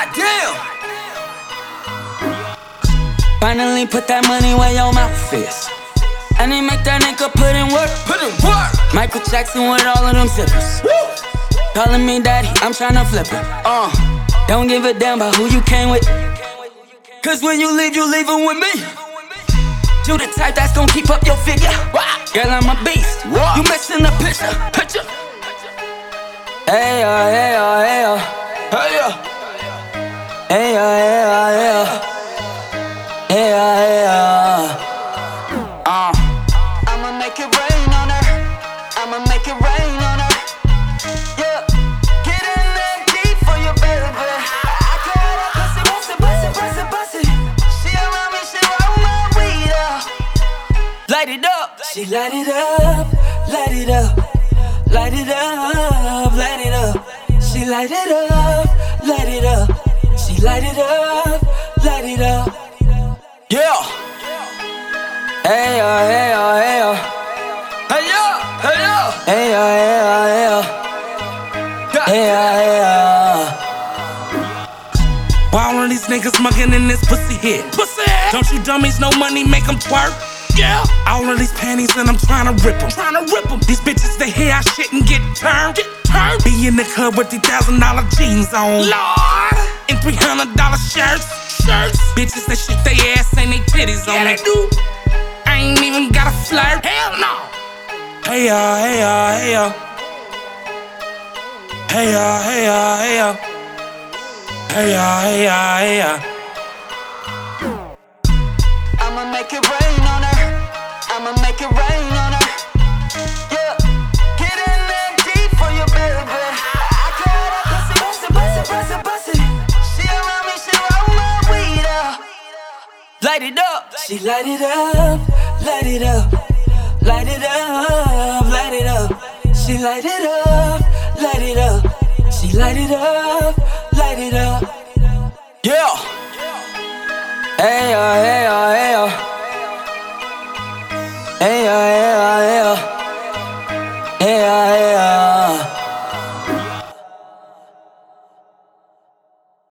Goddamn. Finally put that money where your mouth is. And they make that nigga put in work. Michael Jackson with all of them zippers. Calling me daddy, I'm tryna flip it. Don't give a damn about who you came with. Cause when you leaving with me. You the type that's gon' keep up your figure. Girl, I'm a beast. You missing the picture. Hey, hey, hey, hey, hey, hey, hey, I'ma make it rain on her. I'ma make it rain on her. Yeah, get in there deep for your baby. I call her pussy. She around me, she roll my weed up. Light it up. She light it up, light it up, light it up, light it up. She light it up, light it up. She light it up, light it up. Yeah. Hey, hey, hey, hey, hey, hey, hey, Why all of these niggas mugging in this pussy here? Don't you dummies know money make them twerk? Yeah. All of these panties and I'm tryna rip them. These bitches they hear I shit and get turned. Be in the club with the $1,000 jeans on. Lord. And $300 shirts. Bitches that shit they ass and they titties on. They do. I ain't even got a flirt. Hell no. Hey hey hey hey hey hey hey. I'ma make it rain on her. I'ma make it rain on her. Yeah, get in there deep for your baby. I call her pussy. She around me, she roll my weed up. Light it up. She light it up, light it up, light it up, light it up. She light it up, light it up. She light it up, light it up. Yeah. Hey, hey, hey,